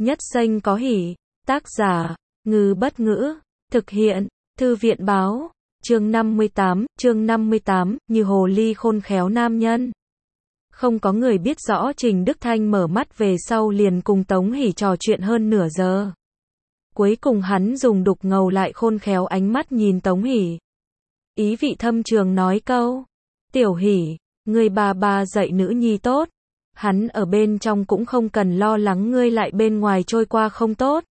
Nhất Xanh có hỉ. Tác giả, Ngư Bất Ngữ. Thực hiện, Thư viện Báo. Chương 58, như hồ ly khôn khéo nam nhân. Không có người biết rõ Trình Đức Thanh mở mắt về sau liền cùng Tống Hỷ trò chuyện hơn nửa giờ. Cuối cùng hắn dùng đục ngầu lại khôn khéo ánh mắt nhìn Tống Hỷ. Ý vị thâm trường nói câu, Tiểu Hỷ, ngươi bà dạy nữ nhi tốt. Hắn ở bên trong cũng không cần lo lắng ngươi lại bên ngoài trôi qua không tốt.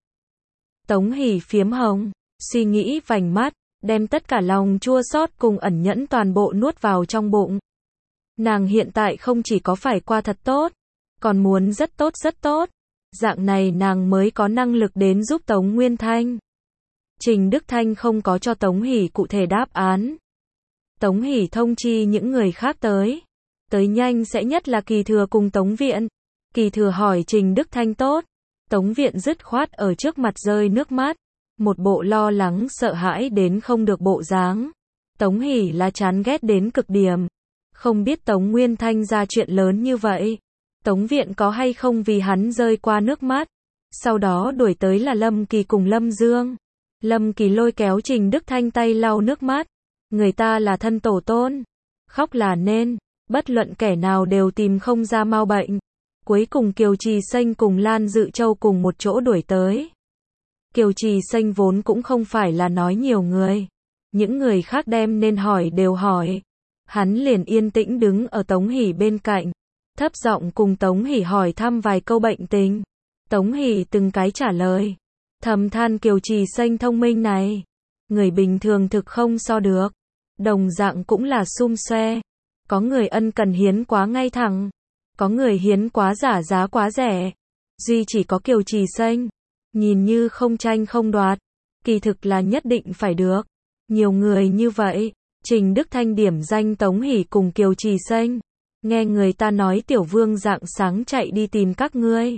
Tống Hỷ phiếm hồng, suy nghĩ vành mắt, đem tất cả lòng chua xót cùng ẩn nhẫn toàn bộ nuốt vào trong bụng. Nàng hiện tại không chỉ có phải qua thật tốt, còn muốn rất tốt. Dạng này nàng mới có năng lực đến giúp Tống Nguyên Thanh. Trình Đức Thanh không có cho Tống Hỷ cụ thể đáp án. Tống Hỷ thông chi những người khác tới. Tới nhanh sẽ nhất là Kỳ Thừa cùng Tống Viện. Kỳ Thừa hỏi Trình Đức Thanh tốt. Tống Viện dứt khoát ở trước mặt rơi nước mắt. Một bộ lo lắng sợ hãi đến không được bộ dáng. Tống Hỷ là chán ghét đến cực điểm. Không biết Tống Nguyên Thanh ra chuyện lớn như vậy. Tống Viện có hay không vì hắn rơi qua nước mắt. Sau đó đuổi tới là Lâm Kỳ cùng Lâm Dương. Lâm Kỳ lôi kéo Trình Đức Thanh tay lau nước mắt. Người ta là thân tổ tôn. Khóc là nên. Bất luận kẻ nào đều tìm không ra mau bệnh. Cuối cùng Kiều Trì Xanh cùng Lan Dự Châu cùng một chỗ đuổi tới. Kiều Trì Xanh vốn cũng không phải là nói nhiều người. Những người khác đem nên hỏi đều hỏi. Hắn liền yên tĩnh đứng ở Tống Hỷ bên cạnh. Thấp giọng cùng Tống Hỷ hỏi thăm vài câu bệnh tình. Tống Hỷ từng cái trả lời. Thầm than Kiều Trì Xanh thông minh này. Người bình thường thực không so được. Đồng dạng cũng là xum xoe. Có người ân cần hiến quá ngay thẳng. Có người hiến quá giả giá quá rẻ. Duy chỉ có Kiều Trì Xanh. Nhìn như không tranh không đoạt. Kỳ thực là nhất định phải được. Nhiều người như vậy. Trình Đức Thanh điểm danh Tống Hỷ cùng Kiều Trì Xanh. Nghe người ta nói Tiểu Vương rạng sáng chạy đi tìm các ngươi.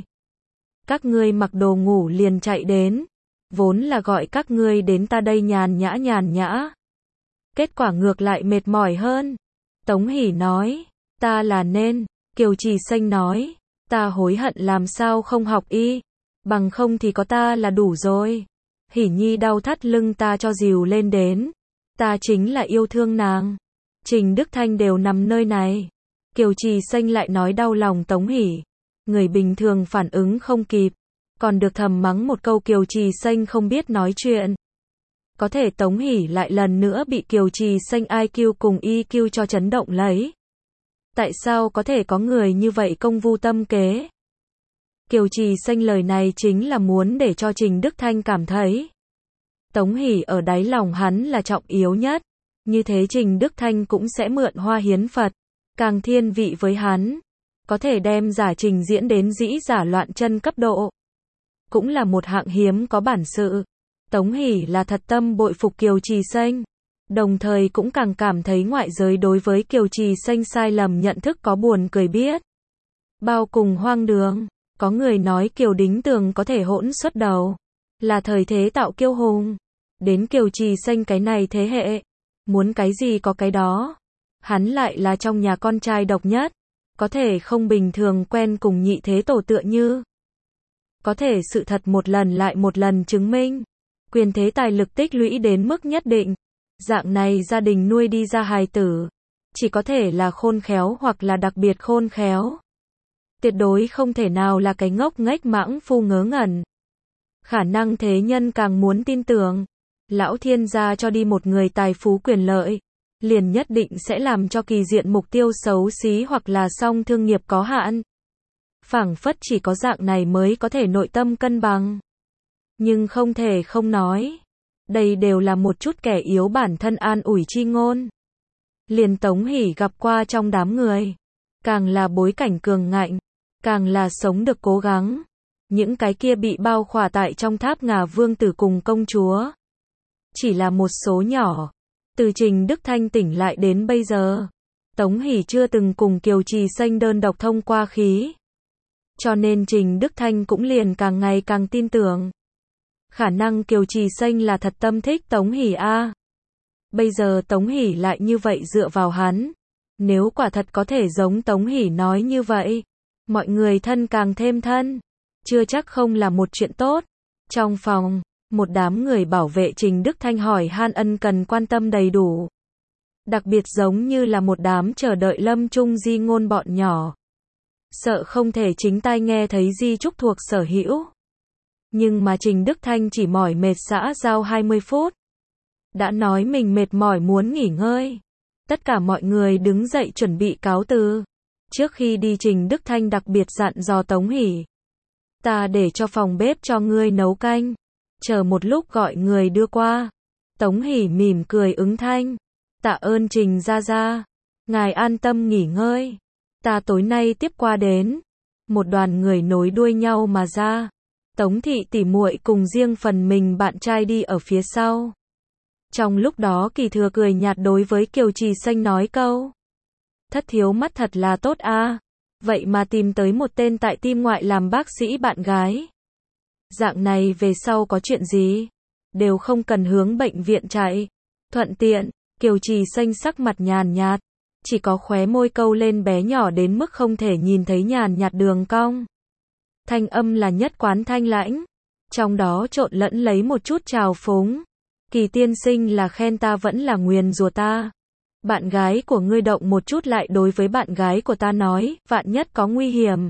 Các ngươi mặc đồ ngủ liền chạy đến. Vốn là gọi các ngươi đến ta đây nhàn nhã. Kết quả ngược lại mệt mỏi hơn. Tống Hỷ nói, ta là nên. Kiều Trì Xanh nói, ta hối hận làm sao không học y. Bằng không thì có ta là đủ rồi. Hỷ Nhi đau thắt lưng ta cho dìu lên đến. Ta chính là yêu thương nàng. Trình Đức Thanh đều nằm nơi này. Kiều Trì Xanh lại nói đau lòng Tống Hỷ. Người bình thường phản ứng không kịp. Còn được thầm mắng một câu Kiều Trì Xanh không biết nói chuyện. Có thể Tống Hỷ lại lần nữa bị Kiều Trì Xanh IQ cùng EQ cho chấn động lấy. Tại sao có thể có người như vậy công vu tâm kế? Kiều Trì Xanh lời này chính là muốn để cho Trình Đức Thanh cảm thấy. Tống Hỷ ở đáy lòng hắn là trọng yếu nhất. Như thế Trình Đức Thanh cũng sẽ mượn hoa hiến Phật. Càng thiên vị với hắn. Có thể đem giả trình diễn đến dĩ giả loạn chân cấp độ. Cũng là một hạng hiếm có bản sự. Tống Hỷ là thật tâm bội phục Kiều Trì Xanh. Đồng thời cũng càng cảm thấy ngoại giới đối với Kiều Trì Xanh sai lầm nhận thức có buồn cười biết. Bao cùng hoang đường. Có người nói Kiều Đính Tường có thể hỗn xuất đầu. Là thời thế tạo kiêu hùng. Đến Kiều Trì Xanh cái này thế hệ. Muốn cái gì có cái đó. Hắn lại là trong nhà con trai độc nhất. Có thể không bình thường quen cùng nhị thế tổ tựa như. Có thể sự thật một lần lại một lần chứng minh. Quyền thế tài lực tích lũy đến mức nhất định. Dạng này gia đình nuôi đi ra hài tử. Chỉ có thể là khôn khéo hoặc là đặc biệt khôn khéo. Tuyệt đối không thể nào là cái ngốc nghếch mãng phu ngớ ngẩn. Khả năng thế nhân càng muốn tin tưởng. Lão thiên gia cho đi một người tài phú quyền lợi. Liền nhất định sẽ làm cho kỳ diện mục tiêu xấu xí hoặc là song thương nghiệp có hạn. Phảng phất chỉ có dạng này mới có thể nội tâm cân bằng. Nhưng không thể không nói. Đây đều là một chút kẻ yếu bản thân an ủi chi ngôn. Liền Tống Hỷ gặp qua trong đám người. Càng là bối cảnh cường ngạnh. Càng là sống được cố gắng. Những cái kia bị bao khỏa tại trong tháp ngà vương tử cùng công chúa. Chỉ là một số nhỏ. Từ Trình Đức Thanh tỉnh lại đến bây giờ. Tống Hỷ chưa từng cùng Kiều Trì Xanh đơn độc thông qua khí. Cho nên Trình Đức Thanh cũng liền càng ngày càng tin tưởng. Khả năng Kiều Trì Xanh là thật tâm thích Tống Hỷ a. Bây giờ Tống Hỷ lại như vậy dựa vào hắn. Nếu quả thật có thể giống Tống Hỷ nói như vậy. Mọi người thân càng thêm thân. chưa chắc không là một chuyện tốt. Trong phòng, một đám người bảo vệ Trình Đức Thanh hỏi han ân cần quan tâm đầy đủ. Đặc biệt giống như là một đám chờ đợi Lâm Trung di ngôn bọn nhỏ. Sợ không thể chính tai nghe thấy di chúc thuộc sở hữu. Nhưng mà Trình Đức Thanh chỉ mỏi mệt xã giao 20 phút. Đã nói mình mệt mỏi muốn nghỉ ngơi. Tất cả mọi người đứng dậy chuẩn bị cáo từ. Trước khi đi Trình Đức Thanh đặc biệt dặn dò Tống Hỷ. Ta để cho phòng bếp cho ngươi nấu canh. Chờ một lúc gọi người đưa qua. Tống Hỷ mỉm cười ứng thanh. Tạ ơn Trình gia gia. Ngài an tâm nghỉ ngơi. Ta tối nay tiếp qua đến. Một đoàn người nối đuôi nhau mà ra. Tống thị tỉ muội cùng riêng phần mình bạn trai đi ở phía sau. Trong lúc đó Kỳ Thừa cười nhạt đối với Kiều Trì Xanh nói câu. Thất thiếu mắt thật là tốt a. Vậy mà tìm tới một tên tại tim ngoại làm bác sĩ bạn gái. Dạng này về sau có chuyện gì? Đều không cần hướng bệnh viện chạy. Thuận tiện, Kiều Trì Xanh sắc mặt nhàn nhạt. Chỉ có khóe môi câu lên bé nhỏ đến mức không thể nhìn thấy nhàn nhạt đường cong. Thanh âm là nhất quán thanh lãnh. Trong đó trộn lẫn lấy một chút trào phúng. Kỳ tiên sinh là khen ta vẫn là nguyền rủa ta. Bạn gái của ngươi động một chút lại đối với bạn gái của ta nói, vạn nhất có nguy hiểm.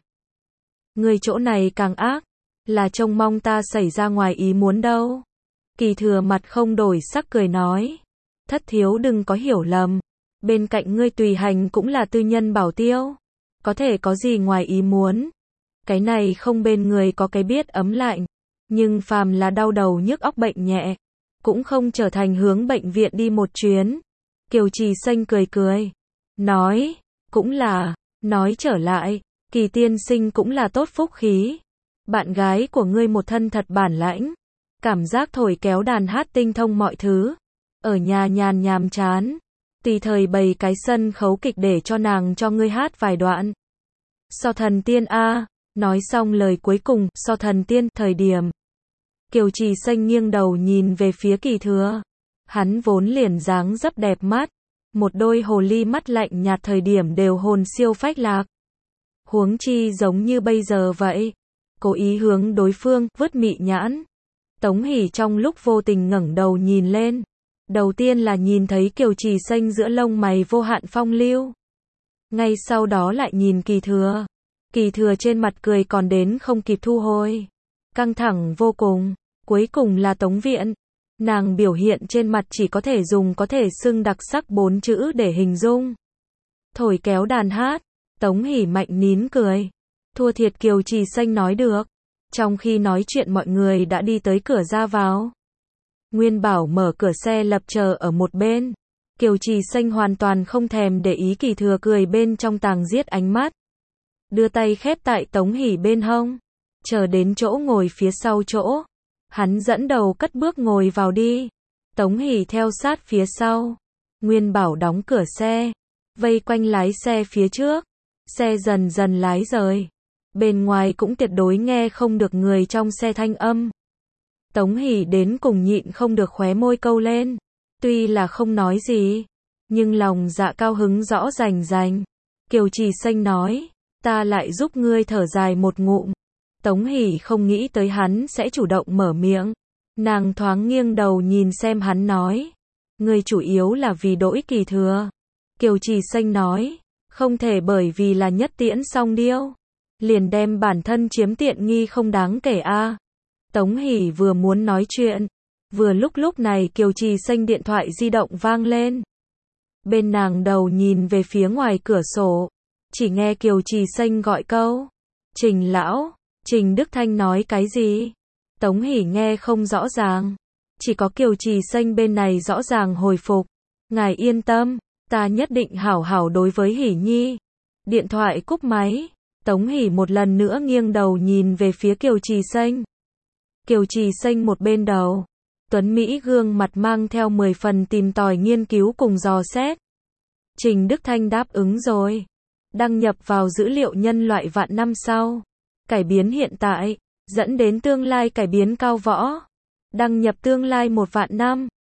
Ngươi chỗ này càng ác, là trông mong ta xảy ra ngoài ý muốn đâu. Kỳ Thừa mặt không đổi sắc cười nói. Thất thiếu đừng có hiểu lầm. Bên cạnh ngươi tùy hành cũng là tư nhân bảo tiêu. Có thể có gì ngoài ý muốn. Cái này không bên người có cái biết ấm lạnh. Nhưng phàm là đau đầu nhức óc bệnh nhẹ. Cũng không trở thành hướng bệnh viện đi một chuyến. Kiều Trì Xanh cười cười. Nói, cũng là, nói trở lại, Kỳ tiên sinh cũng là tốt phúc khí. Bạn gái của ngươi một thân thật bản lãnh. Cảm giác thổi kéo đàn hát tinh thông mọi thứ. Ở nhà nhàn nhàm chán. Tùy thời bày cái sân khấu kịch để cho nàng cho ngươi hát vài đoạn. So thần tiên a. Nói xong lời cuối cùng, so thần tiên, thời điểm. Kiều Trì Xanh nghiêng đầu nhìn về phía Kỳ Thừa. Hắn vốn liền dáng dấp đẹp mắt. Một đôi hồ ly mắt lạnh nhạt thời điểm đều hồn siêu phách lạc. Huống chi giống như bây giờ vậy. Cố ý hướng đối phương, vứt mị nhãn. Tống Hỷ trong lúc vô tình ngẩng đầu nhìn lên. Đầu tiên là nhìn thấy Kiều Trì Xanh giữa lông mày vô hạn phong lưu. Ngay sau đó lại nhìn Kỳ Thừa. Kỳ Thừa trên mặt cười còn đến không kịp thu hồi. Căng thẳng vô cùng. Cuối cùng là Tống Viện. Nàng biểu hiện trên mặt chỉ có thể dùng có thể xưng đặc sắc 4 chữ để hình dung. Thổi kéo đàn hát. Tống Hỷ mạnh nín cười. Thua thiệt Kiều Trì Xanh nói được. Trong khi nói chuyện mọi người đã đi tới cửa ra vào. Nguyên Bảo mở cửa xe lập chờ ở một bên. Kiều Trì Xanh hoàn toàn không thèm để ý Kỳ Thừa cười bên trong tàng giết ánh mắt. Đưa tay khép tại Tống Hỷ bên hông. Chờ đến chỗ ngồi phía sau chỗ. Hắn dẫn đầu cất bước ngồi vào đi. Tống Hỷ theo sát phía sau. Nguyên Bảo đóng cửa xe. Vây quanh lái xe phía trước. Xe dần dần lái rời. Bên ngoài cũng tuyệt đối nghe không được người trong xe thanh âm. Tống Hỷ đến cùng nhịn không được khóe môi câu lên. Tuy là không nói gì. Nhưng lòng dạ cao hứng rõ rành rành. Kiều Trì Xanh nói. Ta lại giúp ngươi thở dài một ngụm. Tống Hỷ không nghĩ tới hắn sẽ chủ động mở miệng. Nàng thoáng nghiêng đầu nhìn xem hắn nói. Ngươi chủ yếu là vì đỗi Kỳ Thừa. Kiều Trì Xanh nói. Không thể bởi vì là nhất tiễn song điêu. Liền đem bản thân chiếm tiện nghi không đáng kể a. Tống Hỷ vừa muốn nói chuyện. Vừa lúc này Kiều Trì Xanh điện thoại di động vang lên. Bên nàng đầu nhìn về phía ngoài cửa sổ. Chỉ nghe Kiều Trì Xanh gọi câu. Trình lão. Trình Đức Thanh nói cái gì? Tống Hỷ nghe không rõ ràng. Chỉ có Kiều Trì Xanh bên này rõ ràng hồi phục. Ngài yên tâm. Ta nhất định hảo hảo đối với Hỷ Nhi. Điện thoại cúp máy. Tống Hỷ một lần nữa nghiêng đầu nhìn về phía Kiều Trì Xanh. Kiều Trì Xanh một bên đầu. Tuấn Mỹ gương mặt mang theo 10 phần tìm tòi nghiên cứu cùng dò xét. Trình Đức Thanh đáp ứng rồi. Đăng nhập vào dữ liệu nhân loại vạn năm sau. Cải biến hiện tại. Dẫn đến tương lai cải biến cao võ. Đăng nhập tương lai 1 vạn năm.